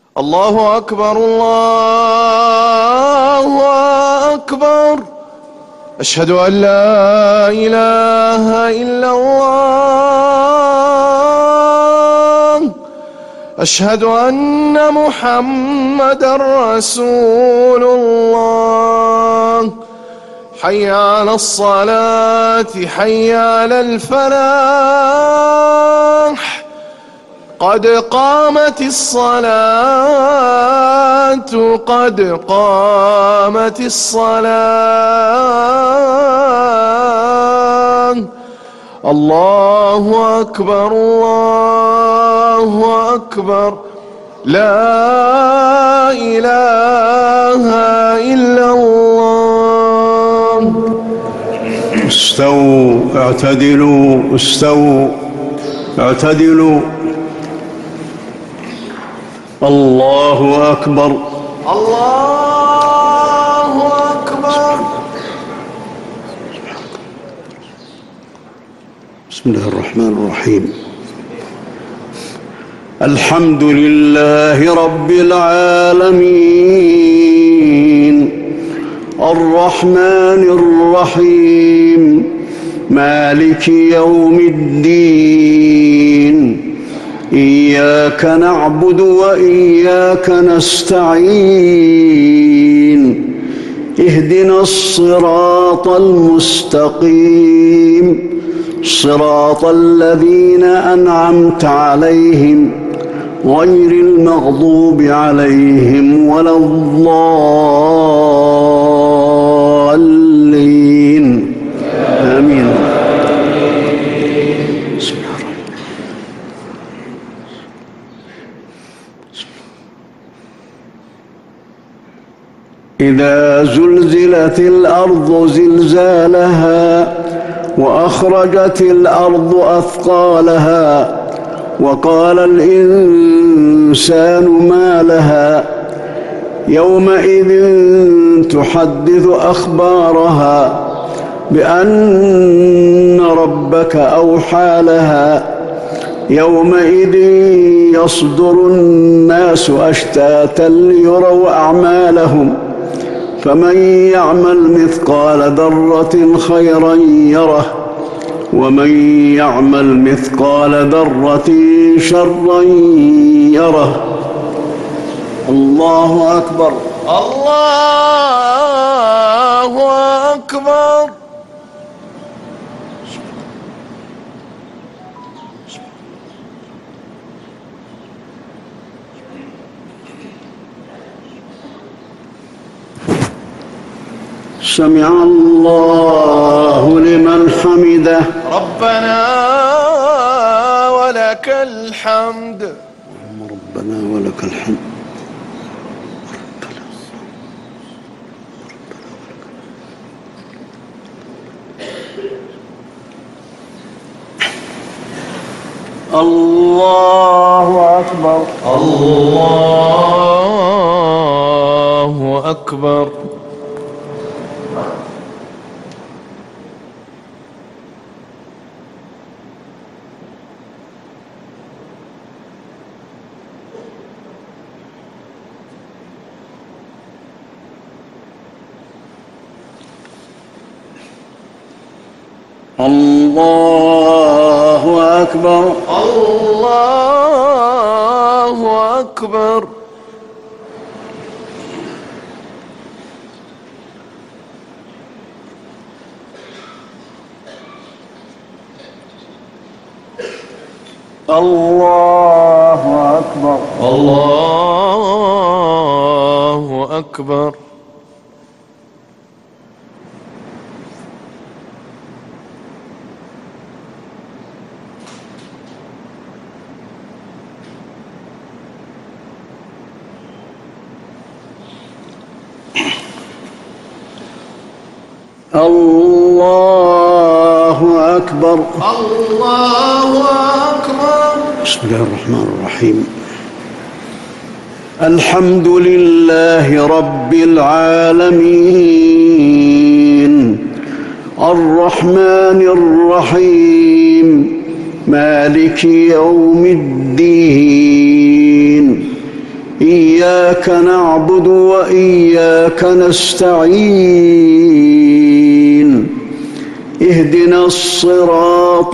الله أكبر الله أكبر. أشهد أن لا إله إلا الله. أشهد أن محمدًا رسول الله. حي على الصلاة، حي على الفلاح، قد قامت الصلاة، قد قامت الصلاة. الله أكبر الله أكبر. لا إله إلا الله. استووا اعتدلوا، استووا اعتدلوا. الله أكبر الله أكبر. بسم الله الرحمن الرحيم. الحمد لله رب العالمين، الرحمن الرحيم، مالك يوم الدين. إياك نعبد وإياك نستعين. اهدنا الصراط المستقيم، صراط الذين أنعمت عليهم غير المغضوب عليهم ولا الضالين. آمين. إذا زلزلت الأرض زلزالها وأخرجت الأرض أثقالها وقال الإنسان ما لها يومئذ تحدث أخبارها بأن ربك أوحى لها. يومئذ يصدر الناس أشتاتا ليروا أعمالهم، فمن يعمل مثقال ذرة خيرا يره، ومن يعمل مثقال ذرة شرا يره. الله أكبر الله أكبر. سمع الله لمن حمده. ربنا ولك الحمد. ربنا ولك الحمد. الله أكبر الله أكبر. الله أكبر الله أكبر. الله أكبر الله أكبر. الله أكبر الله أكبر. بسم الله الرحمن الرحيم. الحمد لله رب العالمين، الرحمن الرحيم، مالك يوم الدين. إياك نعبد وإياك نستعين اهدنا الصراط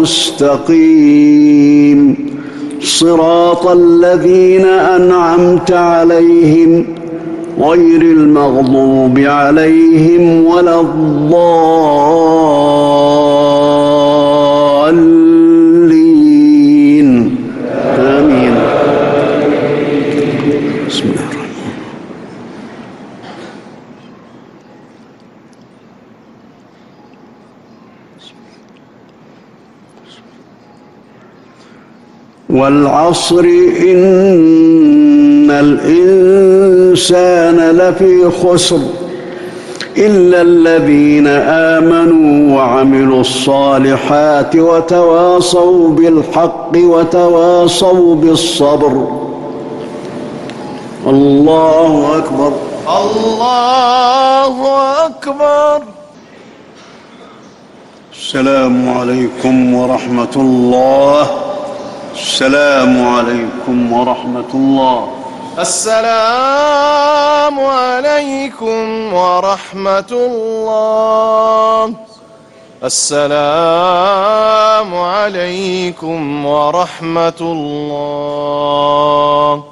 المستقيم صراط الذين أنعمت عليهم غير المغضوب عليهم ولا الضالين آمين. بسم الله الرحمن الرحيم. والعصر إن الإنسان لفي خسر إلا الذين آمنوا وعملوا الصالحات وتواصوا بالحق وتواصوا بالصبر. الله أكبر. الله أكبر. السلام عليكم ورحمة الله. السلام عليكم ورحمة الله. السلام عليكم ورحمة الله. السلام عليكم ورحمة الله.